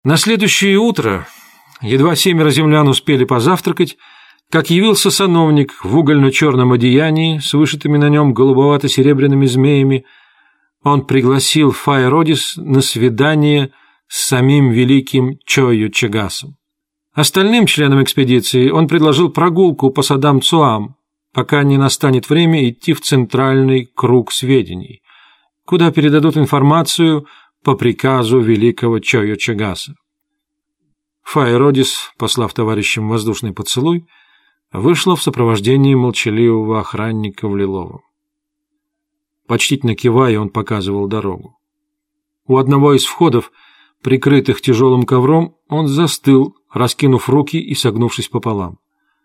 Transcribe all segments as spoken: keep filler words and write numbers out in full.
На следующее утро, едва семеро землян успели позавтракать, как явился сановник в угольно-черном одеянии с вышитыми на нем голубовато-серебряными змеями. Он пригласил Фаеродис на свидание с самим великим Чойо Чагасом. Остальным членам экспедиции он предложил прогулку по садам Цуам, пока не настанет время идти в центральный круг сведений, куда передадут информацию по приказу великого Чойо Чагаса. Фаеродис, послав товарищам воздушный поцелуй, вышла в сопровождении молчаливого охранника в лиловом. Почтительно кивая, он показывал дорогу. У одного из входов, прикрытых тяжелым ковром, он застыл, раскинув руки и согнувшись пополам.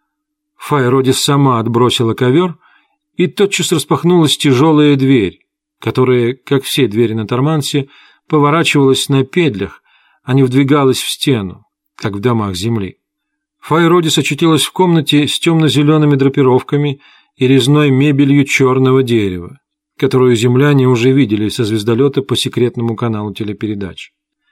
Фаеродис сама отбросила ковер, и тотчас распахнулась тяжелая дверь, которая, как все двери на Тормансе, поворачивалась на петлях, а не вдвигалась в стену, как в домах земли. Фаеродис очутилась в комнате с темно-зелеными драпировками и резной мебелью черного дерева, которую земляне уже видели со звездолета по секретному каналу телепередач.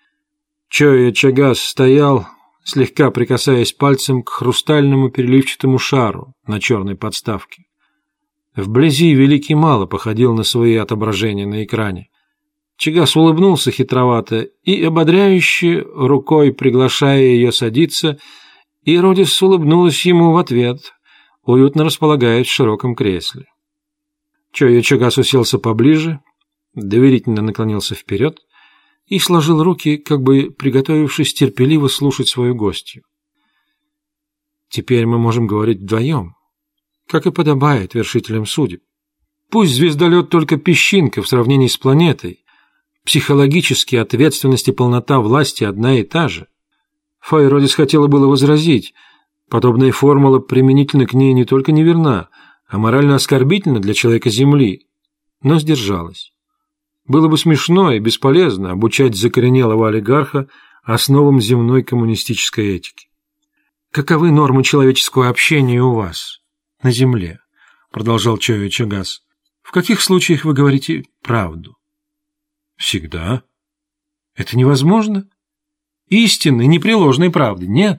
Чойо Чагас стоял, слегка прикасаясь пальцем к хрустальному переливчатому шару на черной подставке. Вблизи великий мало походил на свои отображения на экране. Чагас улыбнулся хитровато и ободряюще рукой приглашая ее садиться, и Родис улыбнулась ему в ответ, уютно располагаясь в широком кресле. Чойо Чагас уселся поближе, доверительно наклонился вперед и сложил руки, как бы приготовившись терпеливо слушать свою гостью. «Теперь мы можем говорить вдвоем, как и подобает вершителям судеб. Пусть звездолет только песчинка в сравнении с планетой, психологически ответственность и полнота власти одна и та же». Фаеродис хотела было возразить, подобная формула применительно к ней не только неверна, а морально оскорбительна для человека Земли, но сдержалась. Было бы смешно и бесполезно обучать закоренелого олигарха основам земной коммунистической этики. «Каковы нормы человеческого общения у вас на Земле?» — продолжал Чойо Чагас. «В каких случаях вы говорите правду?» «Всегда. Это невозможно? Истинной, непреложной правды нет.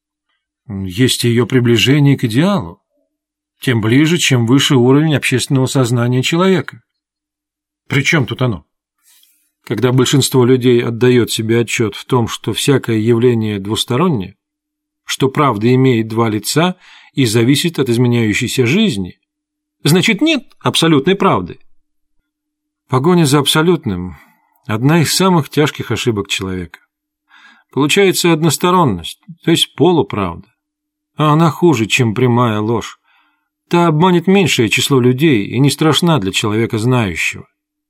Есть ее приближение к идеалу, тем ближе, чем выше уровень общественного сознания человека. При чем тут оно? Когда большинство людей отдает себе отчет в том, что всякое явление двустороннее, что правда имеет два лица и зависит от изменяющейся жизни, значит, нет абсолютной правды. Погоня за абсолютным – одна из самых тяжких ошибок человека. Получается односторонность, то есть полуправда. А она хуже, чем прямая ложь. Та обманет меньшее число людей и не страшна для человека знающего.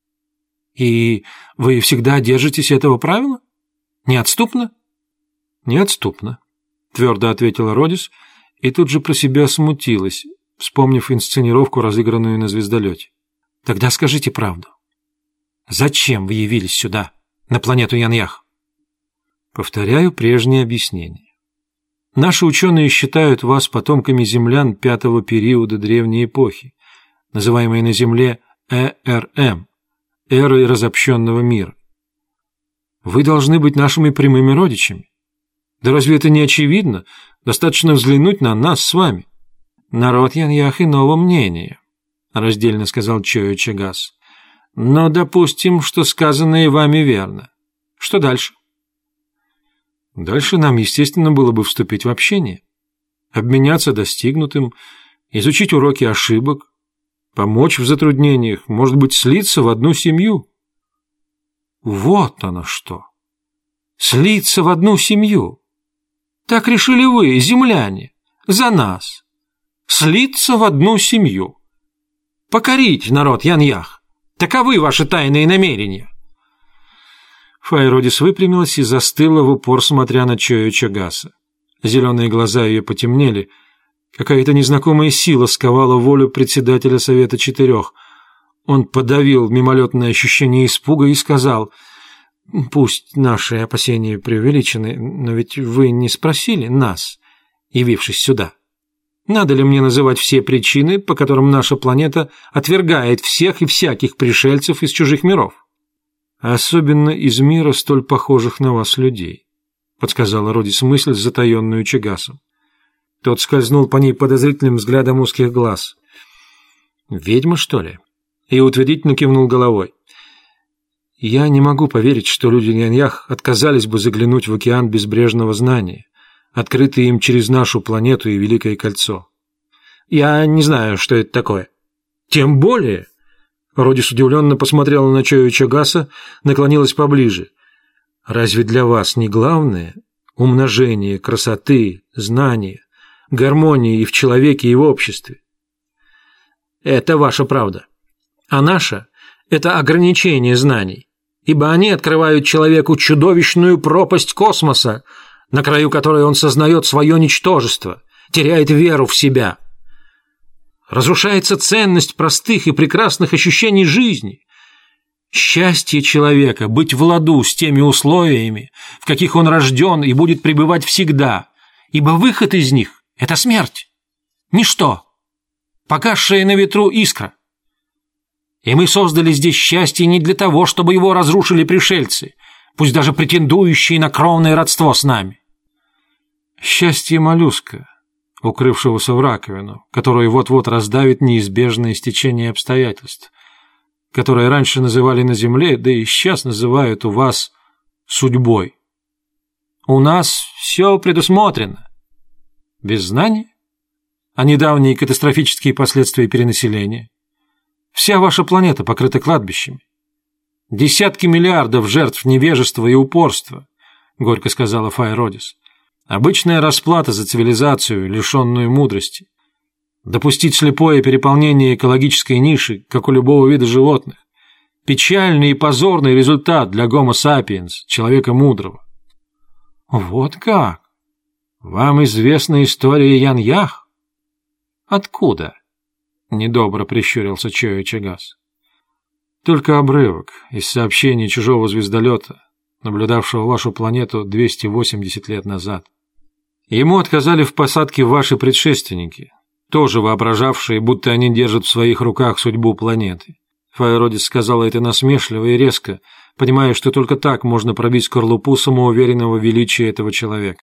И вы всегда держитесь этого правила? Неотступно? Неотступно, твердо ответила Родис и тут же про себя смутилась, вспомнив инсценировку, разыгранную на звездолете. Тогда скажите правду. Зачем вы явились сюда, на планету Яньях? Повторяю прежнее объяснение. Наши ученые считают вас потомками землян пятого периода древней эпохи, называемой на Земле Э Р М, эрой разобщенного мира. Вы должны быть нашими прямыми родичами. Да разве это не очевидно? Достаточно взглянуть на нас с вами. Народ Яньях иного мнения, раздельно сказал Чойо Чагас. Но допустим, что сказанное вами верно. Что дальше? Дальше нам, естественно, было бы вступить в общение, обменяться достигнутым, изучить уроки ошибок, помочь в затруднениях, может быть, слиться в одну семью. Вот оно что! Слиться в одну семью! Так решили вы, земляне, за нас. Слиться в одну семью. Покорить народ Яньях. Таковы ваши тайные намерения. Фаеродис выпрямилась и застыла в упор, смотря на Чойо Чагаса. Зеленые глаза ее потемнели. Какая-то незнакомая сила сковала волю председателя Совета Четырех. Он подавил мимолетное ощущение испуга и сказал: «Пусть наши опасения преувеличены, но ведь вы не спросили нас, явившись сюда. Надо ли мне называть все причины, по которым наша планета отвергает всех и всяких пришельцев из чужих миров? Особенно из мира столь похожих на вас людей. подсказала Родис мысль, затаенную Чагасом. Тот скользнул по ней подозрительным взглядом узких глаз. «Ведьма, что ли?» И утвердительно кивнул головой. «Я не могу поверить, что люди Няньях отказались бы заглянуть в океан безбрежного знания, открытый им через нашу планету и Великое Кольцо. Я не знаю, что это такое». «Тем более...» Родис удивленно посмотрела на Чою Чагаса, наклонилась поближе. «Разве для вас не главное умножение красоты, знания, гармонии и в человеке, и в обществе?» «Это ваша правда. А наша – это ограничение знаний, ибо они открывают человеку чудовищную пропасть космоса, на краю которой он сознает свое ничтожество, теряет веру в себя. Разрушается ценность простых и прекрасных ощущений жизни. Счастье человека – быть в ладу с теми условиями, в каких он рожден и будет пребывать всегда, ибо выход из них – это смерть. Ничто. Погасшая на ветру искра. И мы создали здесь счастье не для того, чтобы его разрушили пришельцы, пусть даже претендующие на кровное родство с нами. Счастье моллюска, укрывшегося в раковину, которую вот-вот раздавит неизбежное стечение обстоятельств, которое раньше называли на земле, да и сейчас называют у вас судьбой. У нас все предусмотрено. Без знаний? А недавние катастрофические последствия перенаселения? Вся ваша планета покрыта кладбищами. Десятки миллиардов жертв невежества и упорства, горько сказала Фая Родис. Обычная расплата за цивилизацию, лишенную мудрости. Допустить слепое переполнение экологической ниши, как у любого вида животных. Печальный и позорный результат для Homo sapiens, человека мудрого. Вот как? Вам известна история Яньях? Откуда? Недобро прищурился Чоя Чагас. Только обрывок из сообщений чужого звездолета, наблюдавшего вашу планету двести восемьдесят лет назад. Ему отказали в посадке ваши предшественники, тоже воображавшие, будто они держат в своих руках судьбу планеты. Фая Родис сказала это насмешливо и резко, понимая, что только так можно пробить скорлупу самоуверенного величия этого человека.